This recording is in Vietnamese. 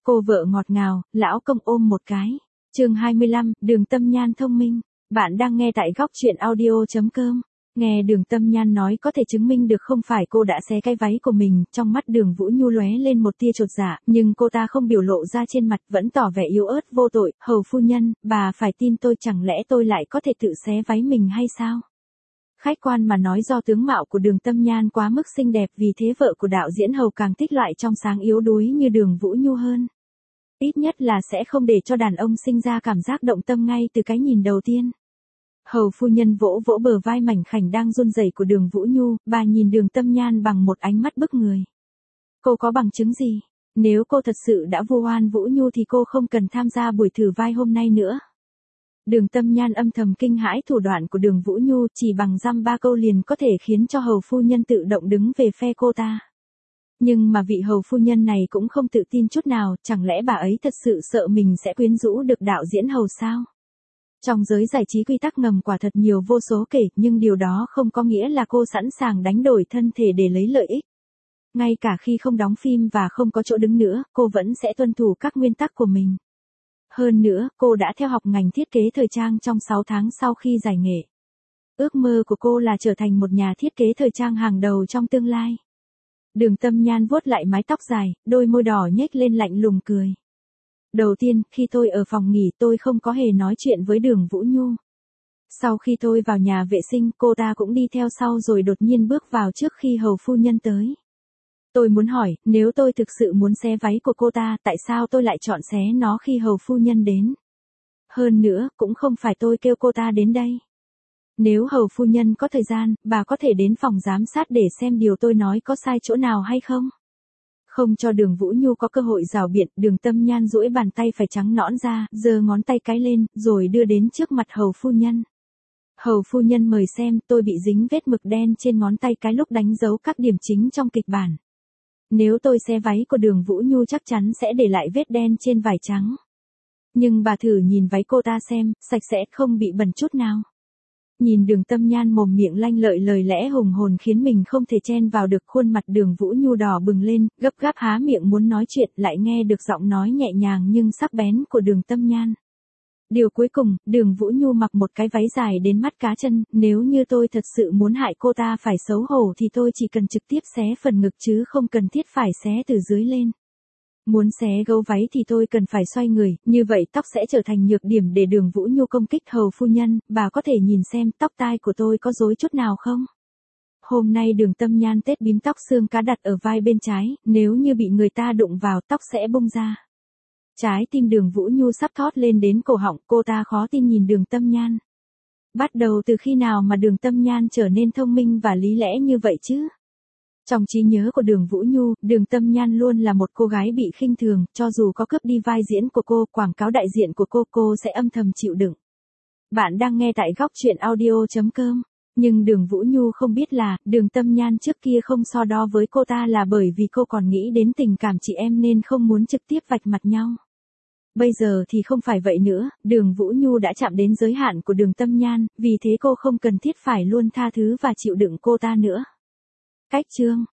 Cô vợ ngọt ngào, lão công ôm một cái. Chương 25, Đường Tâm Nhan thông minh. Bạn đang nghe tại góc truyện audio.com. Nghe Đường Tâm Nhan nói có thể chứng minh được không phải cô đã xé cái váy của mình, trong mắt Đường Vũ Nhu lóe lên một tia chột dạ, nhưng cô ta không biểu lộ ra trên mặt, vẫn tỏ vẻ yếu ớt vô tội. Hầu phu nhân, bà phải tin tôi, chẳng lẽ tôi lại có thể tự xé váy mình hay sao? Khách quan mà nói, do tướng mạo của Đường Tâm Nhan quá mức xinh đẹp, vì thế vợ của đạo diễn Hầu càng thích loại trong sáng yếu đuối như Đường Vũ Nhu hơn. Ít nhất là sẽ không để cho đàn ông sinh ra cảm giác động tâm ngay từ cái nhìn đầu tiên. Hầu phu nhân vỗ vỗ bờ vai mảnh khảnh đang run rẩy của Đường Vũ Nhu, bà nhìn Đường Tâm Nhan bằng một ánh mắt bức người. Cô có bằng chứng gì? Nếu cô thật sự đã vu oan Vũ Nhu thì cô không cần tham gia buổi thử vai hôm nay nữa. Đường Tâm Nhan âm thầm kinh hãi thủ đoạn của Đường Vũ Nhu, chỉ bằng dăm ba câu liền có thể khiến cho hầu phu nhân tự động đứng về phe cô ta. Nhưng mà vị hầu phu nhân này cũng không tự tin chút nào, chẳng lẽ bà ấy thật sự sợ mình sẽ quyến rũ được đạo diễn Hầu sao? Trong giới giải trí quy tắc ngầm quả thật nhiều vô số kể, nhưng điều đó không có nghĩa là cô sẵn sàng đánh đổi thân thể để lấy lợi ích. Ngay cả khi không đóng phim và không có chỗ đứng nữa, cô vẫn sẽ tuân thủ các nguyên tắc của mình. Hơn nữa, cô đã theo học ngành thiết kế thời trang trong 6 tháng sau khi giải nghệ. Ước mơ của cô là trở thành một nhà thiết kế thời trang hàng đầu trong tương lai. Đường Tâm Nhan vuốt lại mái tóc dài, đôi môi đỏ nhếch lên lạnh lùng cười. Đầu tiên, khi tôi ở phòng nghỉ tôi không có hề nói chuyện với Đường Vũ Nhu. Sau khi tôi vào nhà vệ sinh, cô ta cũng đi theo sau rồi đột nhiên bước vào trước khi hầu phu nhân tới. Tôi muốn hỏi, nếu tôi thực sự muốn xé váy của cô ta, tại sao tôi lại chọn xé nó khi hầu phu nhân đến? Hơn nữa, cũng không phải tôi kêu cô ta đến đây. Nếu hầu phu nhân có thời gian, bà có thể đến phòng giám sát để xem điều tôi nói có sai chỗ nào hay không? Không cho Đường Vũ Nhu có cơ hội rào biện, Đường Tâm Nhan duỗi bàn tay phải trắng nõn ra, giơ ngón tay cái lên, rồi đưa đến trước mặt hầu phu nhân. Hầu phu nhân mời xem, tôi bị dính vết mực đen trên ngón tay cái lúc đánh dấu các điểm chính trong kịch bản. Nếu tôi xé váy của Đường Vũ Nhu chắc chắn sẽ để lại vết đen trên vải trắng. Nhưng bà thử nhìn váy cô ta xem, sạch sẽ không bị bẩn chút nào. Nhìn Đường Tâm Nhan mồm miệng lanh lợi lời lẽ hùng hồn khiến mình không thể chen vào được, khuôn mặt Đường Vũ Nhu đỏ bừng lên, gấp gáp há miệng muốn nói chuyện, lại nghe được giọng nói nhẹ nhàng nhưng sắc bén của Đường Tâm Nhan. Điều cuối cùng, Đường Vũ Nhu mặc một cái váy dài đến mắt cá chân, nếu như tôi thật sự muốn hại cô ta phải xấu hổ thì tôi chỉ cần trực tiếp xé phần ngực chứ không cần thiết phải xé từ dưới lên. Muốn xé gấu váy thì tôi cần phải xoay người, như vậy tóc sẽ trở thành nhược điểm để Đường Vũ Nhu công kích. Hầu phu nhân, bà có thể nhìn xem tóc tai của tôi có rối chút nào không? Hôm nay Đường Tâm Nhan tết bím tóc xương cá đặt ở vai bên trái, nếu như bị người ta đụng vào tóc sẽ bung ra. Trái tim Đường Vũ Nhu sắp thót lên đến cổ họng, cô ta khó tin nhìn Đường Tâm Nhan. Bắt đầu từ khi nào mà Đường Tâm Nhan trở nên thông minh và lý lẽ như vậy chứ? Trong trí nhớ của Đường Vũ Nhu, Đường Tâm Nhan luôn là một cô gái bị khinh thường, cho dù có cướp đi vai diễn của cô, quảng cáo đại diện của cô sẽ âm thầm chịu đựng. Bạn đang nghe tại góc truyện audio.com. Nhưng Đường Vũ Nhu không biết là, Đường Tâm Nhan trước kia không so đo với cô ta là bởi vì cô còn nghĩ đến tình cảm chị em nên không muốn trực tiếp vạch mặt nhau. Bây giờ thì không phải vậy nữa, Đường Vũ Nhu đã chạm đến giới hạn của Đường Tâm Nhan, vì thế cô không cần thiết phải luôn tha thứ và chịu đựng cô ta nữa. Cách chương